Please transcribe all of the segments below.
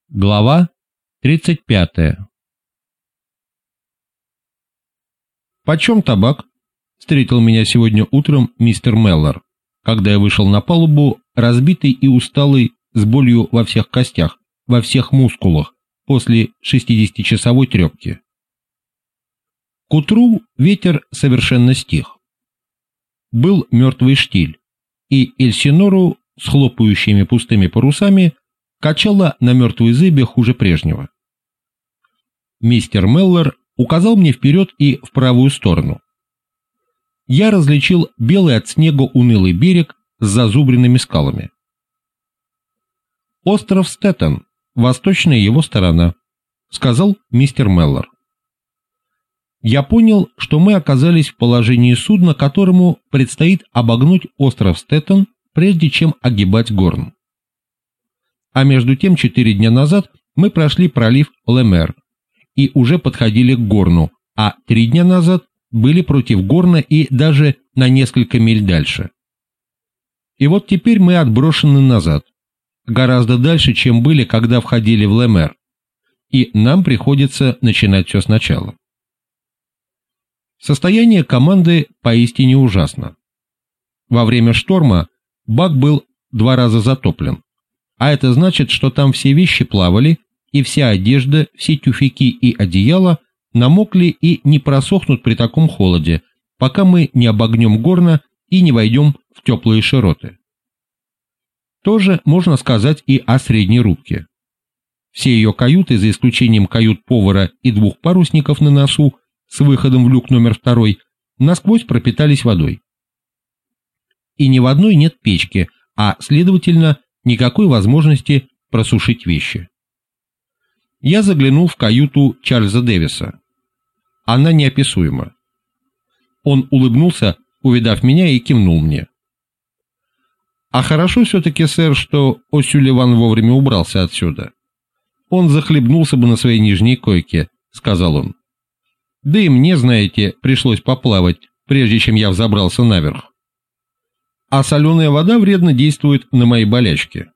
Глава 35. «Почем табак?» — встретил меня сегодня утром мистер Меллор, когда я вышел на палубу, разбитый и усталый, с болью во всех костях, во всех мускулах, после 60-часовой трепки. К утру ветер совершенно стих. Был мертвый штиль, и Эльсинору с хлопающими пустыми парусами качало на мертвой зыбе хуже прежнего. Мистер Меллор указал мне вперед и в правую сторону. Я различил белый от снега унылый берег с зазубренными скалами. «Остров Стэттон, восточная его сторона», — сказал мистер Меллор. Я понял, что мы оказались в положении судна, которому предстоит обогнуть остров Стэттон, прежде чем огибать Горн. А между тем 4 дня назад мы прошли пролив Ле-Мер и уже подходили к Горну, а 3 дня назад были против Горна и даже на несколько миль дальше. И вот теперь мы отброшены назад, гораздо дальше, чем были, когда входили в Ле-Мер, и нам приходится начинать все сначала. Состояние команды поистине ужасно. Во время шторма бак был 2 раза затоплен, а это значит, что там все вещи плавали, и вся одежда, все тюфяки и одеяла намокли и не просохнут при таком холоде, пока мы не обогнем Горна и не войдем в теплые широты. Тоже можно сказать и о средней рубке. Все ее каюты, за исключением кают повара и 2 парусников на носу, с выходом в люк номер 2, насквозь пропитались водой. И ни в одной нет печки, а, следовательно, никакой возможности просушить вещи. Я заглянул в каюту Чарльза Дэвиса. Она неописуема. Он улыбнулся, увидав меня, и кивнул мне. «А хорошо все-таки, сэр, что О'Сюлливан вовремя убрался отсюда. Он захлебнулся бы на своей нижней койке», — сказал он. «Да и мне, знаете, пришлось поплавать, прежде чем я взобрался наверх. А соленая вода вредно действует на мои болячки.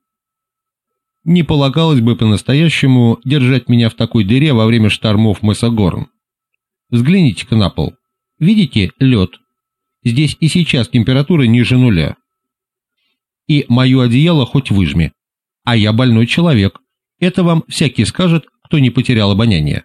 Не полагалось бы по-настоящему держать меня в такой дыре во время штормов мыса Горн. Взгляните-ка на пол. Видите лед? Здесь и сейчас температура ниже 0. И мое одеяло хоть выжми. А я больной человек. Это вам всякий скажет, кто не потерял обоняние.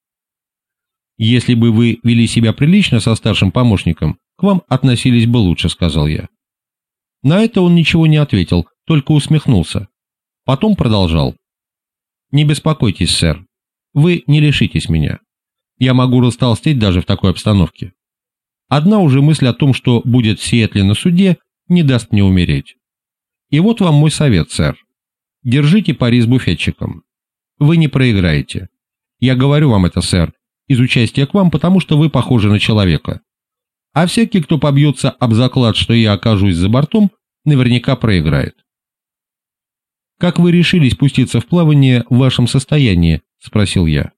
Если бы вы вели себя прилично со старшим помощником, к вам относились бы лучше», — сказал я. На это он ничего не ответил, только усмехнулся. Потом продолжал. «Не беспокойтесь, сэр. Вы не лишитесь меня. Я могу растолстеть даже в такой обстановке. Одна уже мысль о том, что будет в Сиэтле на суде, не даст мне умереть. И вот вам мой совет, сэр. Держите пари с буфетчиком. Вы не проиграете. Я говорю вам это, сэр, из участия к вам, потому что вы похожи на человека. А всякий, кто побьется об заклад, что я окажусь за бортом, наверняка проиграет». «Как вы решили спуститься в плавание в вашем состоянии?» — спросил я.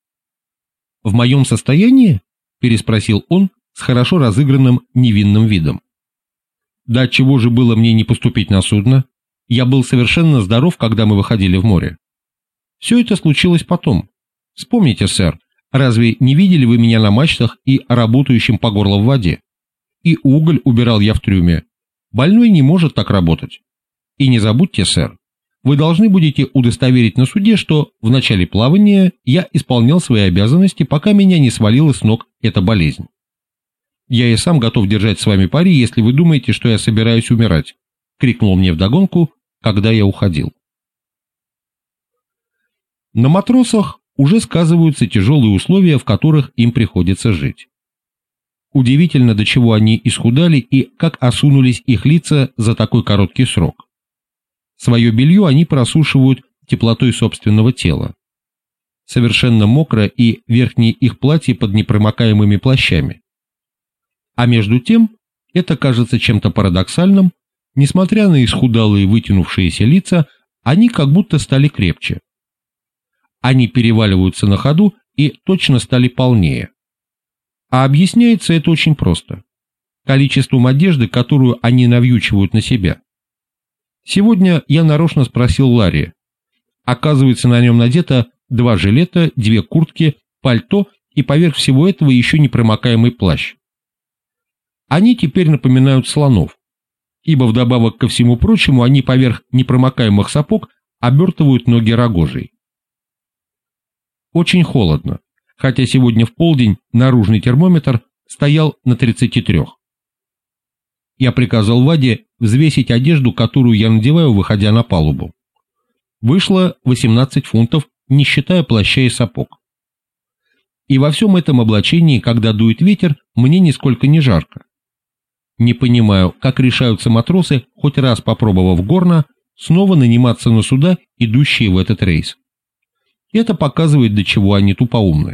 «В моем состоянии?» — переспросил он с хорошо разыгранным невинным видом. «Да отчего же было мне не поступить на судно? Я был совершенно здоров, когда мы выходили в море. Все это случилось потом. Вспомните, сэр, разве не видели вы меня на мачтах и работающим по горло в воде? И уголь убирал я в трюме. Больной не может так работать. И не забудьте, сэр, вы должны будете удостоверить на суде, что в начале плавания я исполнял свои обязанности, пока меня не свалила с ног эта болезнь. Я и сам готов держать с вами пари, если вы думаете, что я собираюсь умирать», — крикнул мне вдогонку, когда я уходил. На матросах уже сказываются тяжелые условия, в которых им приходится жить. Удивительно, до чего они исхудали и как осунулись их лица за такой короткий срок. Свое белье они просушивают теплотой собственного тела. Совершенно мокро и верхние их платья под непромокаемыми плащами. А между тем, это кажется чем-то парадоксальным, несмотря на исхудалые вытянувшиеся лица, они как будто стали крепче. Они переваливаются на ходу и точно стали полнее. А объясняется это очень просто. Количеством одежды, которую они навьючивают на себя. Сегодня я нарочно спросил Ларри, Оказывается, на нем надето 2 жилета, 2 куртки, пальто и поверх всего этого еще непромокаемый плащ. Они теперь напоминают слонов, ибо вдобавок ко всему прочему они поверх непромокаемых сапог обертывают ноги рогожей. Очень холодно, хотя сегодня в полдень наружный термометр стоял на 33. Я приказал Ваде взвесить одежду, которую я надеваю, выходя на палубу. Вышло 18 фунтов, не считая плаща и сапог. И во всем этом облачении, когда дует ветер, мне нисколько не жарко. Не понимаю, как решаются матросы, хоть раз попробовав горно, снова наниматься на суда, идущие в этот рейс. Это показывает, до чего они тупоумны.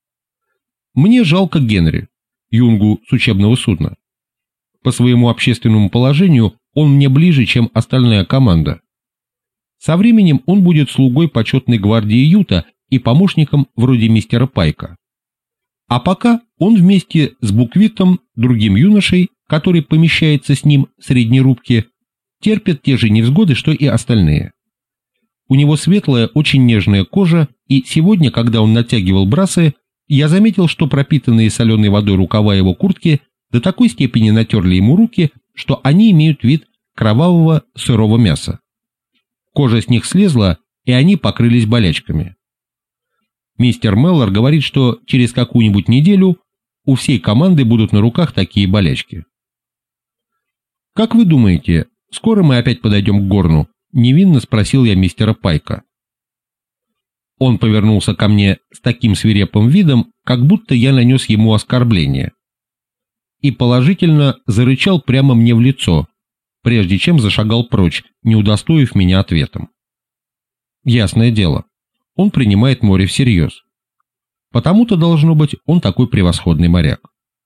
Мне жалко Генри, юнгу с учебного судна. По своему общественному положению он мне ближе, чем остальная команда. Со временем он будет слугой почетной гвардии Юта и помощником вроде мистера Пайка. А пока он вместе с Буквитом, другим юношей, который помещается с ним в средней рубке, терпит те же невзгоды, что и остальные. У него светлая, очень нежная кожа, и сегодня, когда он натягивал брасы, я заметил, что пропитанные соленой водой рукава его куртки до такой степени натерли ему руки, что они имеют вид кровавого сырого мяса. Кожа с них слезла, и они покрылись болячками. Мистер Меллор говорит, что через какую-нибудь неделю у всей команды будут на руках такие болячки. «Как вы думаете, скоро мы опять подойдем к Горну?» — невинно спросил я мистера Пайка. Он повернулся ко мне с таким свирепым видом, как будто я нанес ему оскорбление, и положительно зарычал прямо мне в лицо, прежде чем зашагал прочь, не удостоив меня ответом. Ясное дело, он принимает море всерьез. Потому-то, должно быть, он такой превосходный моряк.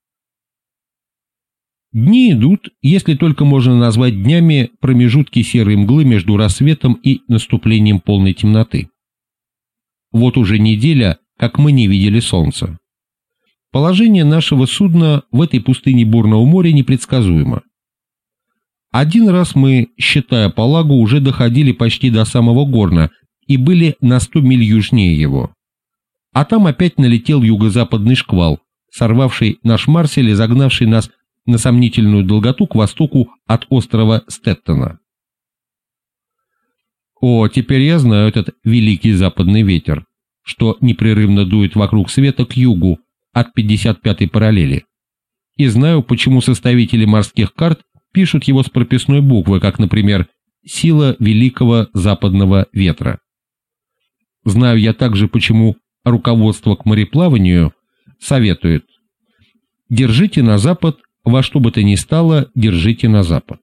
Дни идут, если только можно назвать днями промежутки серой мглы между рассветом и наступлением полной темноты. Вот уже неделя, как мы не видели солнца. Положение нашего судна в этой пустыне бурного моря непредсказуемо. Один раз мы, считая по лагу, уже доходили почти до самого Горна и были на 100 миль южнее его. А там опять налетел юго-западный шквал, сорвавший наш Марсель и загнавший нас на сомнительную долготу к востоку от острова Стэттона. О, теперь я знаю этот великий западный ветер, что непрерывно дует вокруг света к югу от 55-й параллели. И знаю, почему составители морских карт пишут его с прописной буквы, как, например, «Сила великого западного ветра». Знаю я также, почему руководство к мореплаванию советует: держите на запад, во что бы то ни стало, держите на запад.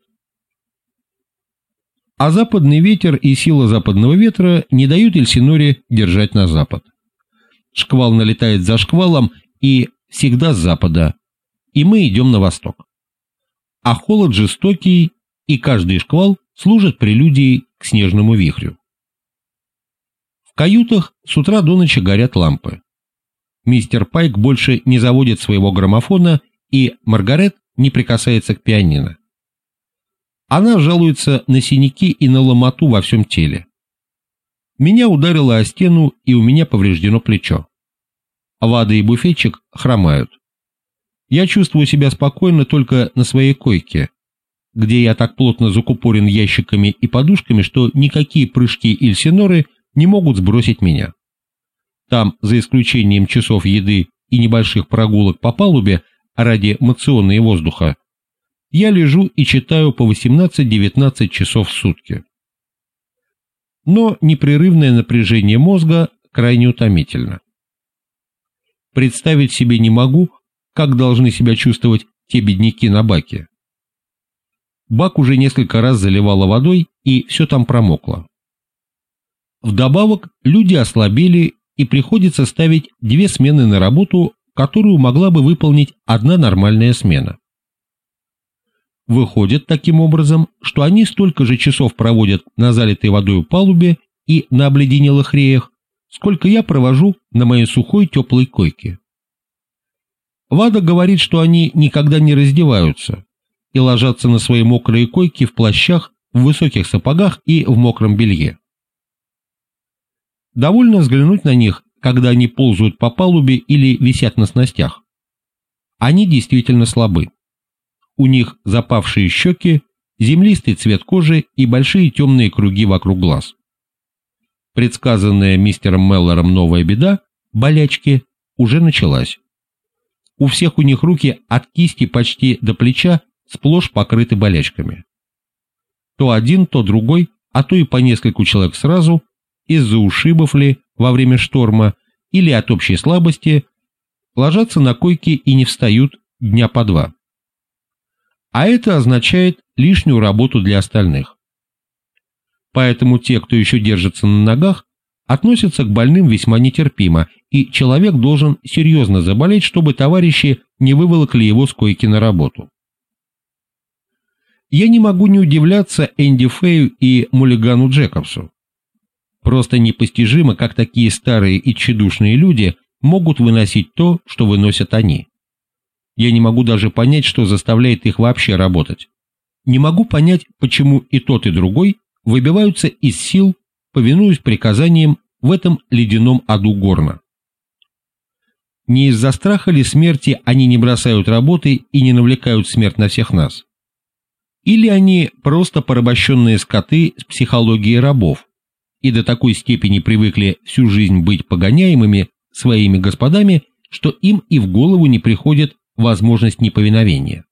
А западный ветер и сила западного ветра не дают Эльсиноре держать на запад. Шквал налетает за шквалом и всегда с запада, и мы идем на восток. А холод жестокий, и каждый шквал служит прелюдией к снежному вихрю. В каютах с утра до ночи горят лампы. Мистер Пайк больше не заводит своего граммофона, и Маргарет не прикасается к пианино. Она жалуется на синяки и на ломоту во всем теле. Меня ударило о стену, и у меня повреждено плечо. Вада и буфетчик хромают. Я чувствую себя спокойно только на своей койке, где я так плотно закупорен ящиками и подушками, что никакие прыжки Эльсиноры не могут сбросить меня. Там, за исключением часов еды и небольших прогулок по палубе ради моциона и воздуха, я лежу и читаю по 18-19 часов в сутки. Но непрерывное напряжение мозга крайне утомительно. Представить себе не могу, как должны себя чувствовать те бедняки на баке. Бак уже несколько раз заливало водой, и все там промокло. Вдобавок люди ослабели, и приходится ставить 2 смены на работу, которую могла бы выполнить одна нормальная смена. Выходит таким образом, что они столько же часов проводят на залитой водой палубе и на обледенелых реях, сколько я провожу на моей сухой теплой койке. Вада говорит, что они никогда не раздеваются и ложатся на свои мокрые койки в плащах, в высоких сапогах и в мокром белье. Довольно взглянуть на них, когда они ползают по палубе или висят на снастях. Они действительно слабы. У них запавшие щеки, землистый цвет кожи и большие темные круги вокруг глаз. Предсказанная мистером Меллором новая беда, болячки, уже началась. У всех у них руки от кисти почти до плеча сплошь покрыты болячками. То один, то другой, а то и по нескольку человек сразу, из-за ушибов ли во время шторма или от общей слабости, ложатся на койки и не встают дня по два. А это означает лишнюю работу для остальных. Поэтому те, кто еще держится на ногах, относятся к больным весьма нетерпимо, и человек должен серьезно заболеть, чтобы товарищи не выволокли его с койки на работу. Я не могу не удивляться Энди Фею и Муллигану Джекобсу. Просто непостижимо, как такие старые и тщедушные люди могут выносить то, что выносят они. Я не могу даже понять, что заставляет их вообще работать. Не могу понять, почему и тот, и другой выбиваются из сил, повинуясь приказаниям в этом ледяном аду горна. Не из-за страха ли смерти они не бросают работы и не навлекают смерть на всех нас? Или они просто порабощенные скоты с психологией рабов и до такой степени привыкли всю жизнь быть погоняемыми своими господами, что им и в голову не приходит возможность неповиновения?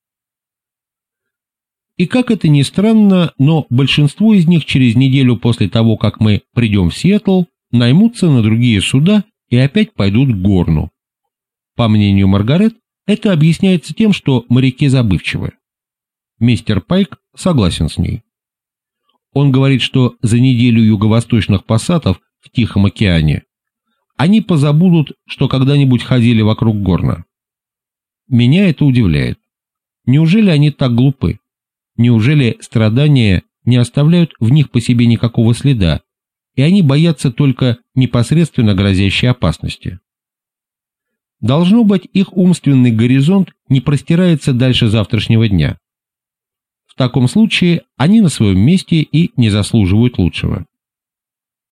И как это ни странно, но большинство из них через неделю после того, как мы придем в Сиэтл, наймутся на другие суда и опять пойдут к горну. По мнению Маргарет, это объясняется тем, что моряки забывчивы. Мистер Пайк согласен с ней. Он говорит, что за неделю юго-восточных пассатов в Тихом океане они позабудут, что когда-нибудь ходили вокруг горна. Меня это удивляет. Неужели они так глупы? Неужели страдания не оставляют в них по себе никакого следа, и они боятся только непосредственно грозящей опасности? Должно быть, их умственный горизонт не простирается дальше завтрашнего дня. В таком случае они на своем месте и не заслуживают лучшего.